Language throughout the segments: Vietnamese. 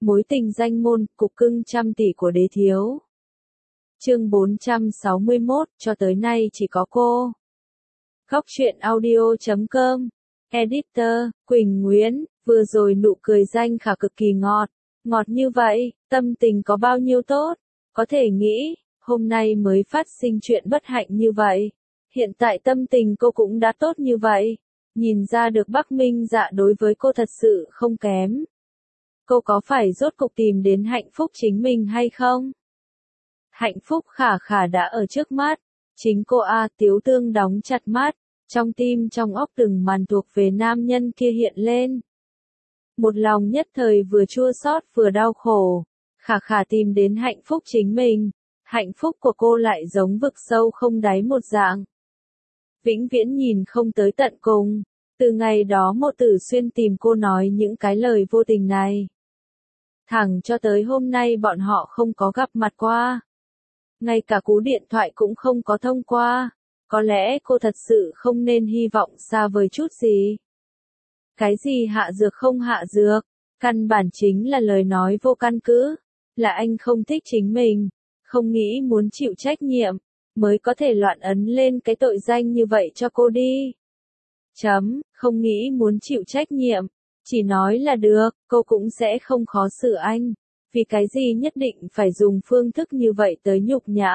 Mối tình danh môn, cục cưng trăm tỷ của đế thiếu. Chương 461, cho tới nay chỉ có cô. Góc truyện audio.com. Editor, Quỳnh Nguyễn, vừa rồi nụ cười danh khả cực kỳ ngọt. Ngọt như vậy, tâm tình có bao nhiêu tốt. Có thể nghĩ, hôm nay mới phát sinh chuyện bất hạnh như vậy. Hiện tại tâm tình cô cũng đã tốt như vậy. Nhìn ra được Bắc Minh Dạ đối với cô thật sự không kém. Cô có phải rốt cục tìm đến hạnh phúc chính mình hay không? Hạnh phúc khả khả đã ở trước mắt. Chính cô Tiếu Tương đóng chặt mắt. Trong tim trong óc từng màn thuộc về nam nhân kia hiện lên. Một lòng nhất thời vừa chua xót vừa đau khổ. Khả khả tìm đến hạnh phúc chính mình. Hạnh phúc của cô lại giống vực sâu không đáy một dạng. Vĩnh viễn nhìn không tới tận cùng. Từ ngày đó Mộ Tử Xuyên tìm cô nói những cái lời vô tình này. Thẳng cho tới hôm nay bọn họ không có gặp mặt qua. Ngay cả cú điện thoại cũng không có thông qua. Có lẽ cô thật sự không nên hy vọng xa vời chút gì. Cái gì hạ dược không hạ dược, căn bản chính là lời nói vô căn cứ. Là anh không thích chính mình, không nghĩ muốn chịu trách nhiệm, mới có thể loạn ấn lên cái tội danh như vậy cho cô đi. Không nghĩ muốn chịu trách nhiệm, chỉ nói là được, cô cũng sẽ không khó xử anh. Vì cái gì nhất định phải dùng phương thức như vậy tới nhục nhã.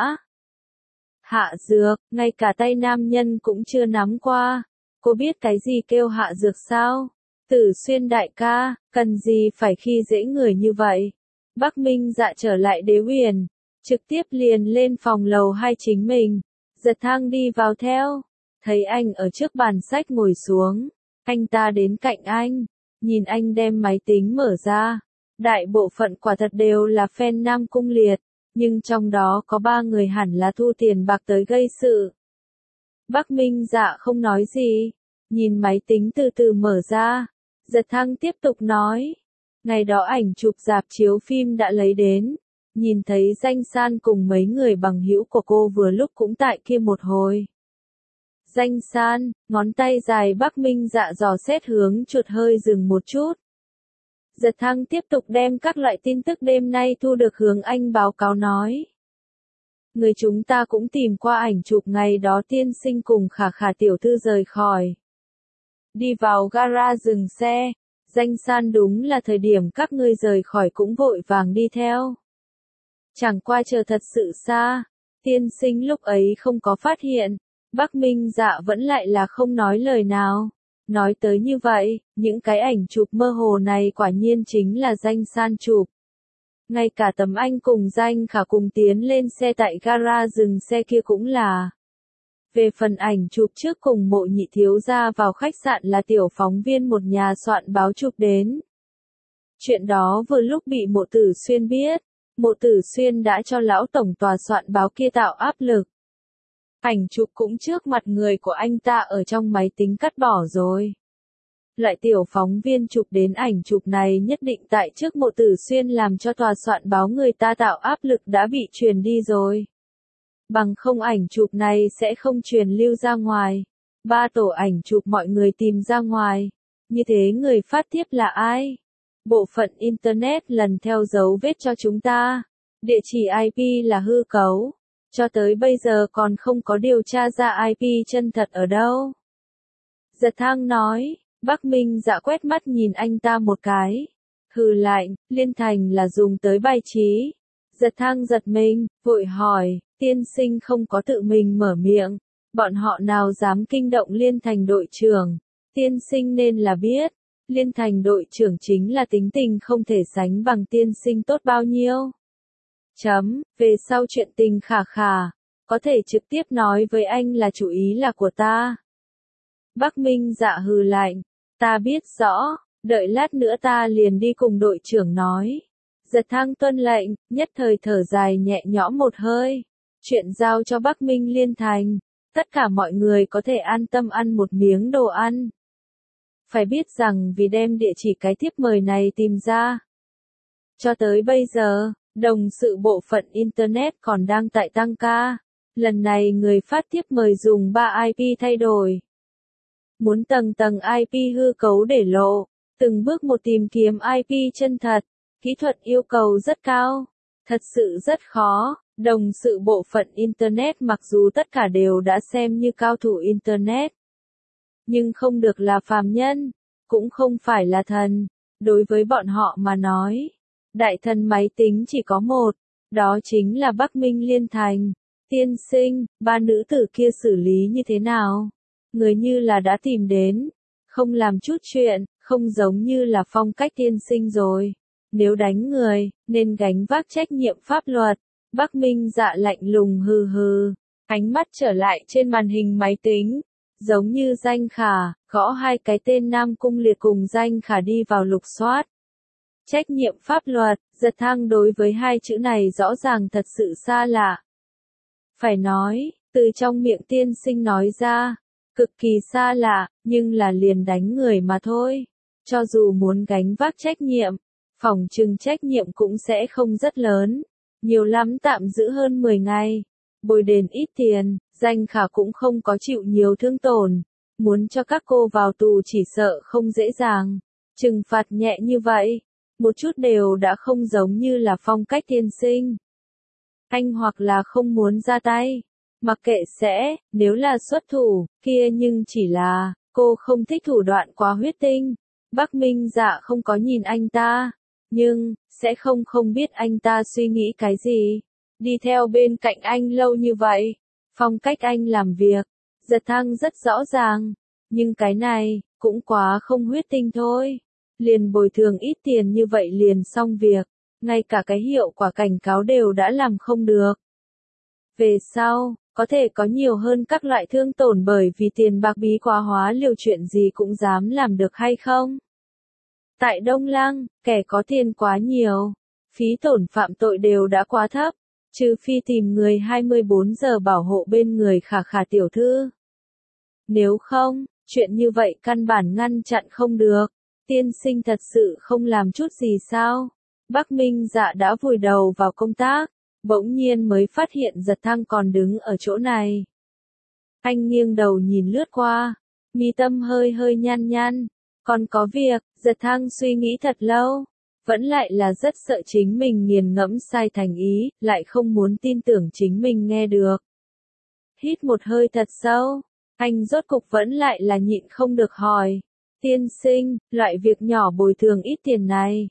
Hạ dược, ngay cả tay nam nhân cũng chưa nắm qua. Cô biết cái gì kêu hạ dược sao? Tử Xuyên đại ca, cần gì phải khi dễ người như vậy? Bắc Minh Dạ trở lại Đế Huyền, trực tiếp liền lên phòng lầu 2 chính mình, giật thang đi vào theo. Thấy anh ở trước bàn sách ngồi xuống, anh ta đến cạnh anh, nhìn anh đem máy tính mở ra. Đại bộ phận quả thật đều là fan Nam Cung Liệt, nhưng trong đó có 3 người hẳn là thu tiền bạc tới gây sự. Bắc Minh Dạ không nói gì, nhìn máy tính từ từ mở ra, giật thăng tiếp tục nói. Ngày đó ảnh chụp rạp chiếu phim đã lấy đến, nhìn thấy Danh San cùng mấy người bằng hữu của cô vừa lúc cũng tại kia một hồi. Danh San, ngón tay dài Bắc Minh Dạ dò xét hướng chuột hơi dừng một chút. Giật thăng tiếp tục đem các loại tin tức đêm nay thu được hướng anh báo cáo nói. Người chúng ta cũng tìm qua ảnh chụp ngày đó tiên sinh cùng khả khả tiểu thư rời khỏi. Đi vào gara dừng xe, Danh San đúng là thời điểm các ngươi rời khỏi cũng vội vàng đi theo. Chẳng qua chờ thật sự xa, tiên sinh lúc ấy không có phát hiện, Bắc Minh Dạ vẫn lại là không nói lời nào. Nói tới như vậy, những cái ảnh chụp mơ hồ này quả nhiên chính là Danh San chụp. Ngay cả tấm anh cùng Danh khả cùng tiến lên xe tại gara dừng xe kia cũng là. Về phần ảnh chụp trước cùng Mộ Nhị thiếu gia vào khách sạn là tiểu phóng viên một nhà soạn báo chụp đến. Chuyện đó vừa lúc bị Mộ Tử Xuyên biết, Mộ Tử Xuyên đã cho lão tổng tòa soạn báo kia tạo áp lực. Ảnh chụp cũng trước mặt người của anh ta ở trong máy tính cắt bỏ rồi. Loại tiểu phóng viên chụp đến ảnh chụp này nhất định tại trước Mộ Tử Xuyên làm cho tòa soạn báo người ta tạo áp lực đã bị truyền đi rồi. Bằng không ảnh chụp này sẽ không truyền lưu ra ngoài. 3 tổ ảnh chụp mọi người tìm ra ngoài. Như thế người phát tiếp là ai? Bộ phận Internet lần theo dấu vết cho chúng ta. Địa chỉ IP là hư cấu. Cho tới bây giờ còn không có điều tra ra IP chân thật ở đâu. Giật thang nói, Bắc Minh Dạ quét mắt nhìn anh ta một cái. Hừ lạnh, Liên Thành là dùng tới bài trí. Giật thang giật mình, vội hỏi, tiên sinh không có tự mình mở miệng. Bọn họ nào dám kinh động Liên Thành đội trưởng. Tiên sinh nên là biết. Liên Thành đội trưởng chính là tính tình không thể sánh bằng tiên sinh tốt bao nhiêu. Về sau chuyện tình khả khả, có thể trực tiếp nói với anh là chủ ý là của ta. Bắc Minh Dạ hừ lạnh, ta biết rõ, đợi lát nữa ta liền đi cùng đội trưởng nói. Giật thang tuân lệnh, nhất thời thở dài nhẹ nhõm một hơi. Chuyện giao cho Bắc Minh Liên Thành, tất cả mọi người có thể an tâm ăn một miếng đồ ăn. Phải biết rằng vì đem địa chỉ cái thiếp mời này tìm ra. Cho tới bây giờ, đồng sự bộ phận Internet còn đang tại tăng ca. Lần này người phát tiếp mời dùng 3 IP thay đổi. Muốn tầng IP hư cấu để lộ, từng bước một tìm kiếm IP chân thật. Kỹ thuật yêu cầu rất cao. Thật sự rất khó. Đồng sự bộ phận Internet mặc dù tất cả đều đã xem như cao thủ Internet. Nhưng không được là phàm nhân. Cũng không phải là thần. Đối với bọn họ mà nói. Đại thần máy tính chỉ có một. Đó chính là Bắc Minh Liên Thành. Tiên sinh, ba nữ tử kia xử lý như thế nào? Người như là đã tìm đến. Không làm chút chuyện, không giống như là phong cách tiên sinh rồi. Nếu đánh người, nên gánh vác trách nhiệm pháp luật. Bắc Minh Dạ lạnh lùng hừ hừ. Ánh mắt trở lại trên màn hình máy tính. Giống như Danh Khả, gõ hai cái tên Nam Cung Liệt cùng Danh Khả đi vào lục soát. Trách nhiệm pháp luật, Giật Thăng đối với hai chữ này rõ ràng thật sự xa lạ. Phải nói, từ trong miệng tiên sinh nói ra, cực kỳ xa lạ, nhưng là liền đánh người mà thôi. Cho dù muốn gánh vác trách nhiệm, phỏng chừng trách nhiệm cũng sẽ không rất lớn. Nhiều lắm tạm giữ hơn 10 ngày. Bồi đền ít tiền, Danh Khả cũng không có chịu nhiều thương tổn. Muốn cho các cô vào tù chỉ sợ không dễ dàng. Trừng phạt nhẹ như vậy, một chút đều đã không giống như là phong cách tiên sinh. Anh hoặc là không muốn ra tay. Mặc kệ sẽ, nếu là xuất thủ, kia nhưng chỉ là, cô không thích thủ đoạn quá huyết tinh. Bắc Minh Dạ không có nhìn anh ta, nhưng, sẽ không biết anh ta suy nghĩ cái gì. Đi theo bên cạnh anh lâu như vậy, phong cách anh làm việc, Giật Thăng rất rõ ràng, nhưng cái này, cũng quá không huyết tinh thôi. Liền bồi thường ít tiền như vậy liền xong việc, ngay cả cái hiệu quả cảnh cáo đều đã làm không được. Về sau, có thể có nhiều hơn các loại thương tổn bởi vì tiền bạc bí quá hóa liều chuyện gì cũng dám làm được hay không? Tại Đông Lăng, kẻ có tiền quá nhiều, phí tổn phạm tội đều đã quá thấp, trừ phi tìm người 24 giờ bảo hộ bên người Khả Khả tiểu thư. Nếu không, chuyện như vậy căn bản ngăn chặn không được. Tiên sinh thật sự không làm chút gì sao? Bắc Minh Dạ đã vùi đầu vào công tác, bỗng nhiên mới phát hiện Giật Thăng còn đứng ở chỗ này. Anh nghiêng đầu nhìn lướt qua, mi tâm hơi hơi nhăn nhăn. Còn có việc, Giật Thăng suy nghĩ thật lâu, vẫn lại là rất sợ chính mình nghiền ngẫm sai thành ý, lại không muốn tin tưởng chính mình nghe được. Hít một hơi thật sâu, anh rốt cục vẫn lại là nhịn không được hỏi. Tiên sinh, loại việc nhỏ bồi thường ít tiền này,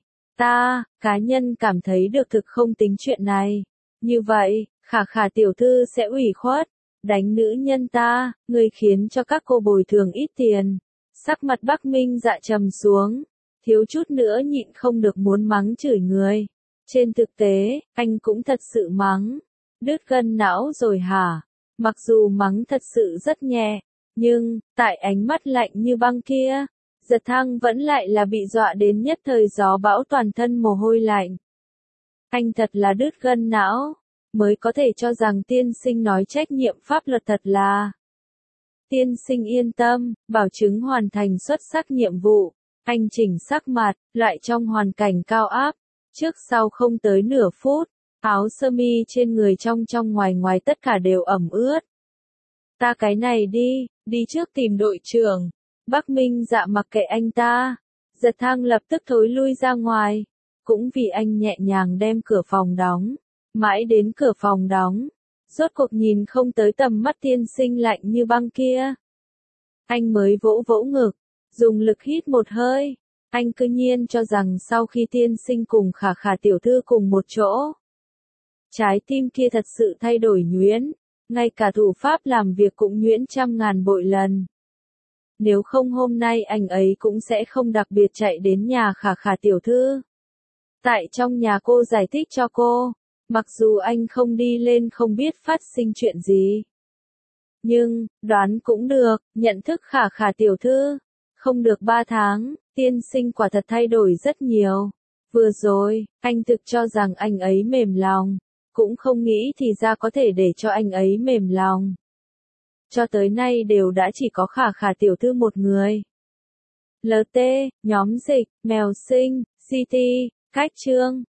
cá nhân cảm thấy được thực không tính chuyện này. Như vậy, Khả Khả tiểu thư sẽ ủy khuất, đánh nữ nhân ta, người khiến cho các cô bồi thường ít tiền. Sắc mặt Bắc Minh Dạ trầm xuống, thiếu chút nữa nhịn không được muốn mắng chửi người. Trên thực tế, anh cũng thật sự mắng. Đứt gân não rồi hả? Mặc dù mắng thật sự rất nhẹ, nhưng, tại ánh mắt lạnh như băng kia, Giật Thăng vẫn lại là bị dọa đến nhất thời gió bão toàn thân mồ hôi lạnh. Anh thật là đứt gân não, mới có thể cho rằng tiên sinh nói trách nhiệm pháp luật thật là. Tiên sinh yên tâm, bảo chứng hoàn thành xuất sắc nhiệm vụ. Anh chỉnh sắc mặt, lại trong hoàn cảnh cao áp. Trước sau không tới nửa phút, áo sơ mi trên người trong ngoài ngoài tất cả đều ẩm ướt. Ta cái này đi trước tìm đội trưởng. Bắc Minh Dạ mặc kệ anh ta. Giật Thăng lập tức thối lui ra ngoài. Cũng vì anh nhẹ nhàng đem cửa phòng đóng. Mãi đến cửa phòng đóng, rốt cuộc nhìn không tới tầm mắt tiên sinh lạnh như băng kia. Anh mới vỗ vỗ ngực, dùng lực hít một hơi. Anh cứ nhiên cho rằng sau khi tiên sinh cùng Khả Khả tiểu thư cùng một chỗ, trái tim kia thật sự thay đổi nhuyễn, ngay cả thủ pháp làm việc cũng nhuyễn trăm ngàn bội lần. Nếu không hôm nay anh ấy cũng sẽ không đặc biệt chạy đến nhà Khả Khả tiểu thư. Tại trong nhà cô giải thích cho cô, mặc dù anh không đi lên không biết phát sinh chuyện gì. Nhưng, đoán cũng được, nhận thức Khả Khả tiểu thư. Không được 3 tháng, tiên sinh quả thật thay đổi rất nhiều. Vừa rồi, anh thực cho rằng anh ấy mềm lòng. Cũng không nghĩ thì ra có thể để cho anh ấy mềm lòng. Cho tới nay đều đã chỉ có Khả Khả tiểu thư một người. LT, nhóm dịch, mèo sinh, CT, cách chương.